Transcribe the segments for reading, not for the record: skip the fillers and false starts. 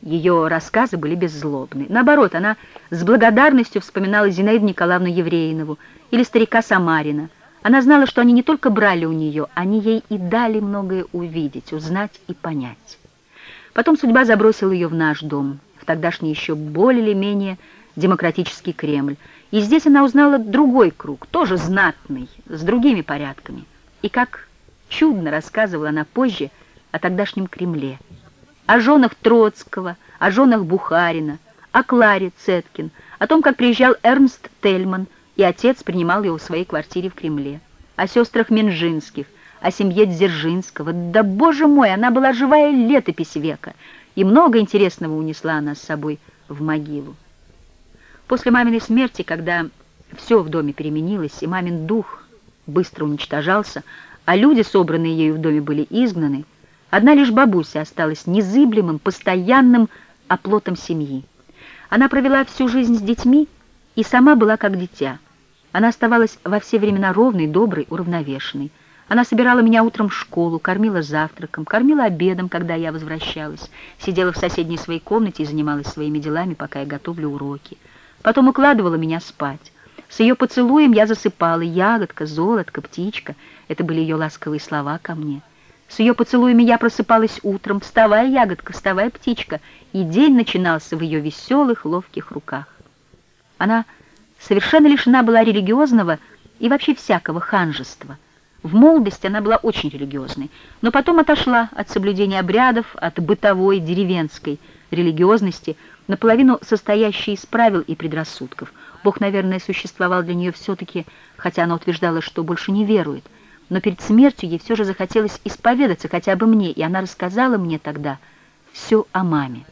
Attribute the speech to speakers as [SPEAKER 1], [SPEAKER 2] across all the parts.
[SPEAKER 1] Ее рассказы были беззлобны. Наоборот, она с благодарностью вспоминала Зинаиду Николаевну Евреинову или старика Самарина. Она знала, что они не только брали у нее, они ей и дали многое увидеть, узнать и понять. Потом судьба забросила ее в наш дом, в тогдашний еще более или менее демократический Кремль. И здесь она узнала другой круг, тоже знатный, с другими порядками. И как чудно рассказывала она позже о тогдашнем Кремле. О женах Троцкого, о женах Бухарина, о Кларе Цеткин, о том, как приезжал Эрнст Тельман, и отец принимал его в своей квартире в Кремле, о сестрах Минжинских, о семье Дзержинского. Да, боже мой, она была живая летопись века, и много интересного унесла она с собой в могилу. После маминой смерти, когда все в доме переменилось, и мамин дух быстро уничтожался, а люди, собранные ею в доме, были изгнаны, одна лишь бабуся осталась незыблемым, постоянным оплотом семьи. Она провела всю жизнь с детьми и сама была как дитя. Она оставалась во все времена ровной, доброй, уравновешенной. Она собирала меня утром в школу, кормила завтраком, кормила обедом, когда я возвращалась, сидела в соседней своей комнате и занималась своими делами, пока я готовлю уроки. Потом укладывала меня спать. С ее поцелуем я засыпала: ягодка, золотко, птичка. Это были ее ласковые слова ко мне. С ее поцелуями я просыпалась утром: вставай, ягодка, вставай, птичка. И день начинался в ее веселых, ловких руках. Она совершенно лишена была религиозного и вообще всякого ханжества. В молодости она была очень религиозной, но потом отошла от соблюдения обрядов, от бытовой, деревенской религиозности, наполовину состоящей из правил и предрассудков. Бог, наверное, существовал для нее все-таки, хотя она утверждала, что больше не верует. Но перед смертью ей все же захотелось исповедаться хотя бы мне, и она рассказала мне тогда все о маме.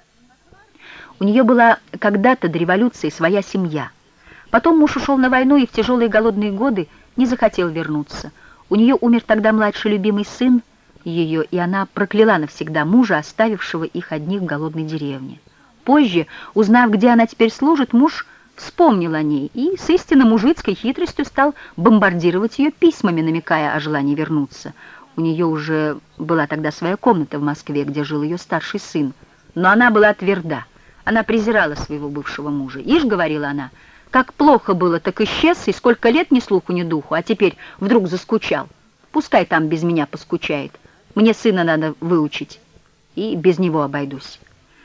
[SPEAKER 1] У нее была когда-то до революции своя семья. Потом муж ушел на войну и в тяжелые голодные годы не захотел вернуться. У нее умер тогда младший любимый сын ее, и она прокляла навсегда мужа, оставившего их одних в голодной деревне. Позже, узнав, где она теперь служит, муж вспомнил о ней и с истинно мужицкой хитростью стал бомбардировать ее письмами, намекая о желании вернуться. У нее уже была тогда своя комната в Москве, где жил ее старший сын. Но она была тверда. Она презирала своего бывшего мужа. «Ишь, — говорила она, — как плохо было, так исчез, и сколько лет ни слуху, ни духу, а теперь вдруг заскучал. Пускай там без меня поскучает. Мне сына надо выучить, и без него обойдусь».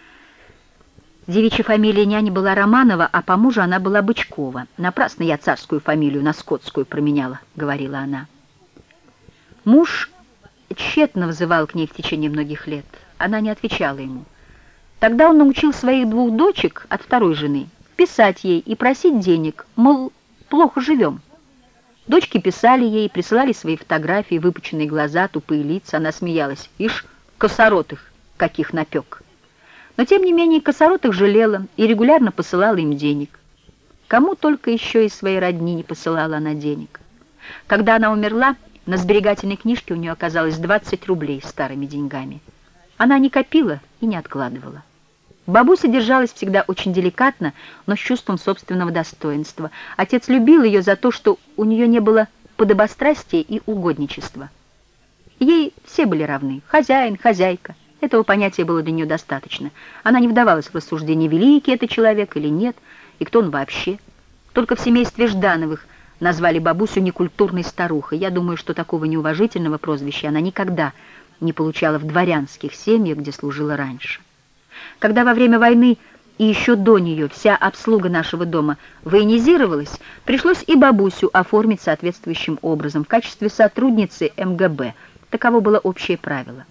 [SPEAKER 1] Девичья фамилия няни была Романова, а по мужу она была Бычкова. «Напрасно я царскую фамилию на скотскую променяла», — говорила она. Муж тщетно взывал к ней в течение многих лет. Она не отвечала ему. Тогда он научил своих двух дочек от второй жены писать ей и просить денег, мол, плохо живем. Дочки писали ей, присылали свои фотографии, выпученные глаза, тупые лица. Она смеялась: «Ишь, косоротых каких напек». Но, тем не менее, косоротых жалела и регулярно посылала им денег. Кому только еще из своей родни не посылала она денег. Когда она умерла, на сберегательной книжке у нее оказалось 20 рублей старыми деньгами. Она не копила и не откладывала. Бабуся держалась всегда очень деликатно, но с чувством собственного достоинства. Отец любил ее за то, что у нее не было подобострастия и угодничества. Ей все были равны: хозяин, хозяйка. Этого понятия было для нее достаточно. Она не вдавалась в рассуждение, великий это человек или нет, и кто он вообще. Только в семействе Ждановых назвали бабусю некультурной старухой. Я думаю, что такого неуважительного прозвища она никогда не получала в дворянских семьях, где служила раньше. Когда во время войны и еще до нее вся обслуга нашего дома военизировалась, пришлось и бабусю оформить соответствующим образом в качестве сотрудницы МГБ. Таково было общее правило.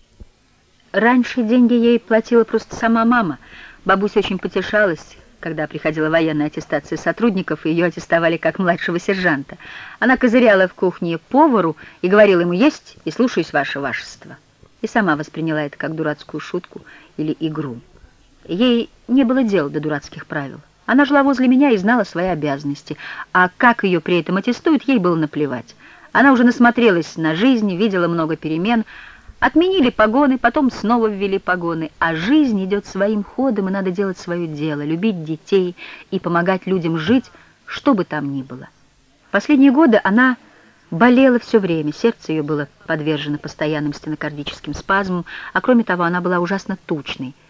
[SPEAKER 1] Раньше деньги ей платила просто сама мама. Бабуся очень потешалась, когда приходила военная аттестация сотрудников, и ее аттестовали как младшего сержанта. Она козыряла в кухне повару и говорила ему: «Есть и слушаюсь, ваше вашество». И сама восприняла это как дурацкую шутку или игру. Ей не было дела до дурацких правил. Она жила возле меня и знала свои обязанности, а как ее при этом аттестуют, ей было наплевать. Она уже насмотрелась на жизнь, видела много перемен. Отменили погоны, потом снова ввели погоны, а жизнь идет своим ходом, и надо делать свое дело, любить детей и помогать людям жить, что бы там ни было. В последние годы она болела все время, сердце ее было подвержено постоянным стенокардическим спазмам, а кроме того она была ужасно тучной.